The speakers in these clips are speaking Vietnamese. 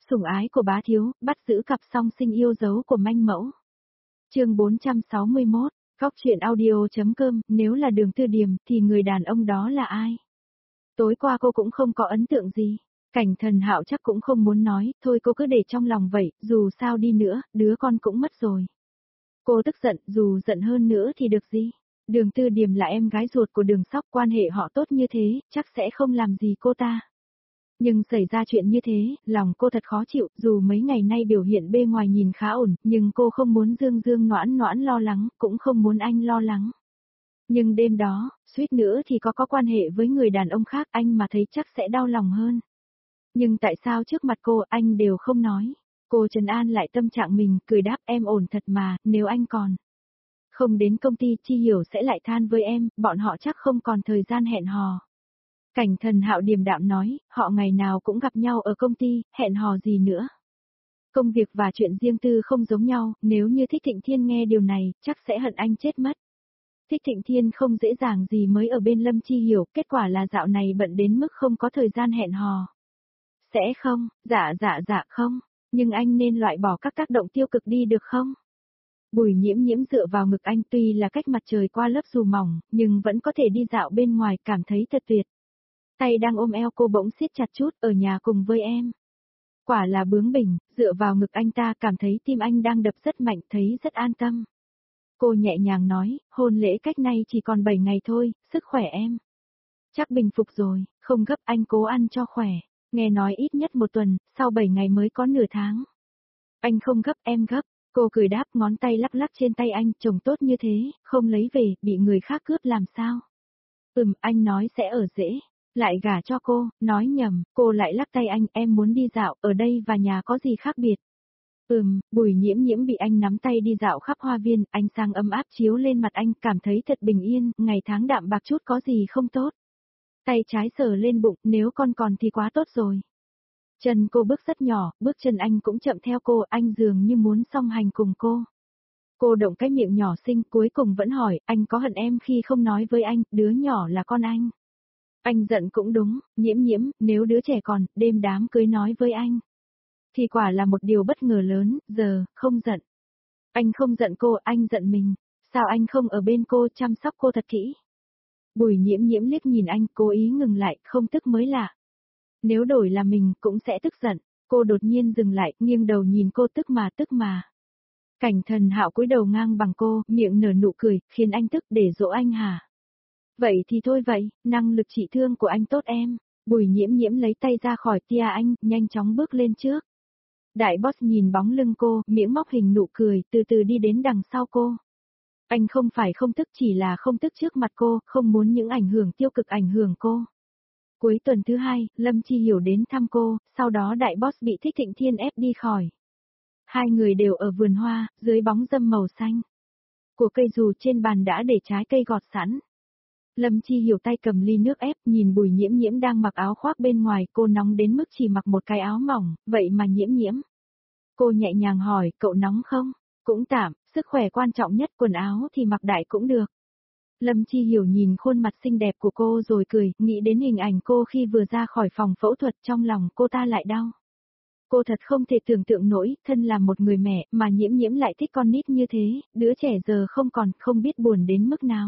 Sủng ái của bá thiếu, bắt giữ cặp song sinh yêu dấu của manh mẫu. Chương 461, Cóc truyện audio.com, nếu là Đường Tư Điềm thì người đàn ông đó là ai? Tối qua cô cũng không có ấn tượng gì. Cảnh Thần Hạo chắc cũng không muốn nói, thôi cô cứ để trong lòng vậy, dù sao đi nữa, đứa con cũng mất rồi. Cô tức giận, dù giận hơn nữa thì được gì? Đường Tư Điềm là em gái ruột của Đường Sóc, quan hệ họ tốt như thế, chắc sẽ không làm gì cô ta. Nhưng xảy ra chuyện như thế, lòng cô thật khó chịu, dù mấy ngày nay biểu hiện bề ngoài nhìn khá ổn, nhưng cô không muốn Dương Dương Noãn Noãn lo lắng, cũng không muốn anh lo lắng. Nhưng đêm đó, suýt nữa thì có quan hệ với người đàn ông khác, anh mà thấy chắc sẽ đau lòng hơn. Nhưng tại sao trước mặt cô anh đều không nói? Cô trấn an lại tâm trạng mình, cười đáp em ổn thật mà, nếu anh còn không đến công ty Chi Hiểu sẽ lại than với em, bọn họ chắc không còn thời gian hẹn hò. Cảnh Thần Hạo điềm đạm nói, họ ngày nào cũng gặp nhau ở công ty, hẹn hò gì nữa. Công việc và chuyện riêng tư không giống nhau, nếu như Thích Thịnh Thiên nghe điều này, chắc sẽ hận anh chết mất. Thích Thịnh Thiên không dễ dàng gì mới ở bên Lâm Chi Hiểu, kết quả là dạo này bận đến mức không có thời gian hẹn hò. Sẽ không, dạ không, nhưng anh nên loại bỏ các tác động tiêu cực đi được không? Bùi Nhiễm Nhiễm dựa vào ngực anh, tuy là cách mặt trời qua lớp dù mỏng, nhưng vẫn có thể đi dạo bên ngoài, cảm thấy thật tuyệt. Tay đang ôm eo cô bỗng siết chặt chút, ở nhà cùng với em. Quả là bướng bỉnh, dựa vào ngực anh ta cảm thấy tim anh đang đập rất mạnh, thấy rất an tâm. Cô nhẹ nhàng nói, hôn lễ cách nay chỉ còn 7 ngày thôi, sức khỏe em chắc bình phục rồi, không gấp, anh cố ăn cho khỏe. Nghe nói ít nhất 1 tuần, sau 7 ngày mới có nửa tháng. Anh không gấp, em gấp. Cô cười đáp, ngón tay lắc lắc trên tay anh, chồng tốt như thế, không lấy về, bị người khác cướp làm sao? Anh nói sẽ ở rễ. Lại gả cho cô, nói nhầm, cô lại lắc tay anh, em muốn đi dạo, ở đây và nhà có gì khác biệt? Bùi Nhiễm Nhiễm bị anh nắm tay đi dạo khắp hoa viên, ánh sáng ấm áp chiếu lên mặt anh, cảm thấy thật bình yên, ngày tháng đạm bạc chút có gì không tốt. Tay trái sờ lên bụng, nếu con còn thì quá tốt rồi. Chân cô bước rất nhỏ, bước chân anh cũng chậm theo cô, anh dường như muốn song hành cùng cô. Cô động cái miệng nhỏ xinh, cuối cùng vẫn hỏi, anh có hận em khi không nói với anh, đứa nhỏ là con anh. Anh giận cũng đúng, Nhiễm Nhiễm, nếu đứa trẻ còn, đêm đám cưới nói với anh. Thì quả là một điều bất ngờ lớn, giờ, không giận. Anh không giận cô, anh giận mình. Sao anh không ở bên cô chăm sóc cô thật kỹ? Bùi Nhiễm Nhiễm liếc nhìn anh, cố ý ngừng lại, không tức mới lạ. Nếu đổi là mình, cũng sẽ tức giận. Cô đột nhiên dừng lại, nghiêng đầu nhìn cô, tức mà. Cảnh Thần Hạo cúi đầu ngang bằng cô, miệng nở nụ cười, khiến anh tức, để dỗ anh hả? Vậy thì thôi vậy, năng lực trị thương của anh tốt em. Bùi Nhiễm Nhiễm lấy tay ra khỏi tia anh, nhanh chóng bước lên trước. Đại boss nhìn bóng lưng cô, miệng móc hình nụ cười, từ từ đi đến đằng sau cô. Anh không phải không tức, chỉ là không tức trước mặt cô, không muốn những ảnh hưởng tiêu cực ảnh hưởng cô. Cuối tuần thứ 2, Lâm Chi Hiểu đến thăm cô, sau đó đại boss bị Thích Thịnh Thiên ép đi khỏi. Hai người đều ở vườn hoa, dưới bóng râm màu xanh. Của cây dù trên bàn đã để trái cây gọt sẵn. Lâm Chi Hiểu tay cầm ly nước ép, nhìn Bùi Nhiễm Nhiễm đang mặc áo khoác bên ngoài, cô nóng đến mức chỉ mặc một cái áo mỏng, vậy mà Nhiễm Nhiễm. Cô nhẹ nhàng hỏi, cậu nóng không? Cũng tạm, sức khỏe quan trọng nhất, quần áo thì mặc đại cũng được. Lâm Chi Hiểu nhìn khuôn mặt xinh đẹp của cô rồi cười, nghĩ đến hình ảnh cô khi vừa ra khỏi phòng phẫu thuật, trong lòng cô ta lại đau. Cô thật không thể tưởng tượng nổi, thân là một người mẹ mà Nhiễm Nhiễm lại thích con nít như thế, đứa trẻ giờ không còn, không biết buồn đến mức nào.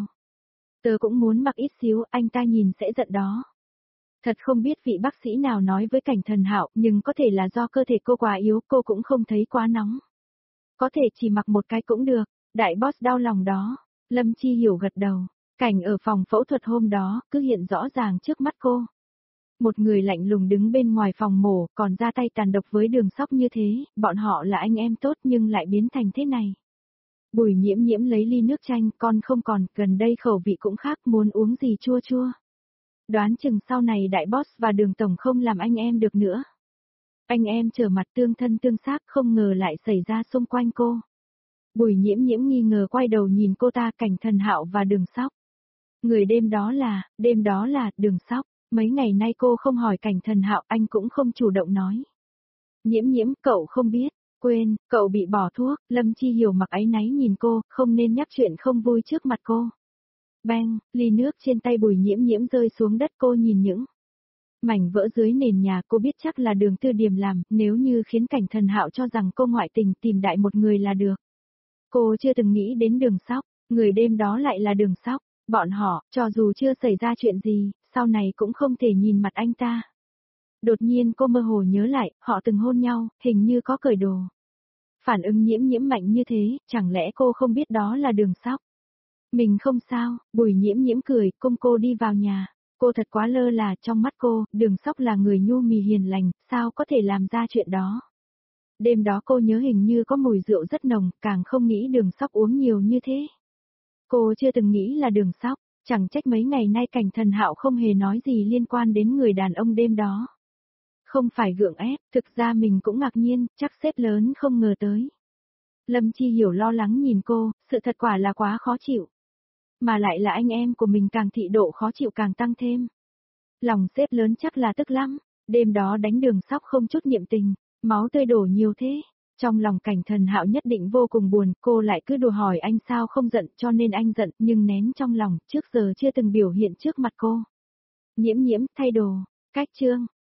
Tớ cũng muốn mặc ít xíu, anh ta nhìn sẽ giận đó. Thật không biết vị bác sĩ nào nói với Cảnh Thần Hạo, nhưng có thể là do cơ thể cô quá yếu, cô cũng không thấy quá nóng. Có thể chỉ mặc một cái cũng được, đại boss đau lòng đó. Lâm Chi Hiểu gật đầu, cảnh ở phòng phẫu thuật hôm đó, cứ hiện rõ ràng trước mắt cô. Một người lạnh lùng đứng bên ngoài phòng mổ, còn ra tay tàn độc với Đường Sóc như thế, bọn họ là anh em tốt nhưng lại biến thành thế này. Bùi Nhiễm Nhiễm lấy ly nước chanh, con không còn, gần đây khẩu vị cũng khác, muốn uống gì chua chua. Đoán chừng sau này đại boss và Đường Tổng không làm anh em được nữa. Anh em trở mặt tương thân tương xác, không ngờ lại xảy ra xung quanh cô. Bùi Nhiễm Nhiễm nghi ngờ quay đầu nhìn cô ta, Cảnh Thần Hạo và Đường Sóc. Người đêm đó là, Đường Sóc. Mấy ngày nay cô không hỏi Cảnh Thần Hạo, anh cũng không chủ động nói. Nhiễm Nhiễm, cậu không biết, quên, cậu bị bỏ thuốc, Lâm Chi Hiểu mặc áy náy nhìn cô, không nên nhắc chuyện không vui trước mặt cô. Bang, ly nước trên tay Bùi Nhiễm Nhiễm rơi xuống đất, cô nhìn những Mảnh vỡ dưới nền nhà cô biết chắc là Đường Tư Điềm làm, nếu như khiến Cảnh Thần Hạo cho rằng cô ngoại tình tìm đại một người là được. Cô chưa từng nghĩ đến Đường Sóc, người đêm đó lại là Đường Sóc, bọn họ, cho dù chưa xảy ra chuyện gì, sau này cũng không thể nhìn mặt anh ta. Đột nhiên cô mơ hồ nhớ lại, họ từng hôn nhau, hình như có cởi đồ. Phản ứng Nhiễm mạnh như thế, chẳng lẽ cô không biết đó là Đường Sóc? Mình không sao, Bùi Nhiễm cười, cùng cô đi vào nhà. Cô thật quá lơ là, trong mắt cô, Đường Sóc là người nhu mì hiền lành, sao có thể làm ra chuyện đó. Đêm đó cô nhớ hình như có mùi rượu rất nồng, càng không nghĩ Đường Sóc uống nhiều như thế. Cô chưa từng nghĩ là Đường Sóc, chẳng trách mấy ngày nay Cảnh Thần Hạo không hề nói gì liên quan đến người đàn ông đêm đó. Không phải gượng ép, thực ra mình cũng ngạc nhiên, chắc sếp lớn không ngờ tới. Lâm Chi Hiểu lo lắng nhìn cô, sự thật quả là quá khó chịu. Mà lại là anh em của mình càng thị độ khó chịu càng tăng thêm. Lòng sếp lớn chắc là tức lắm, đêm đó đánh Đường Sóc không chút niệm tình, máu tươi đổ nhiều thế. Trong lòng Cảnh Thần Hạo nhất định vô cùng buồn, cô lại cứ đùa hỏi anh sao không giận, cho nên anh giận, nhưng nén trong lòng, trước giờ chưa từng biểu hiện trước mặt cô. Nhiễm, thay đồ, cách chương.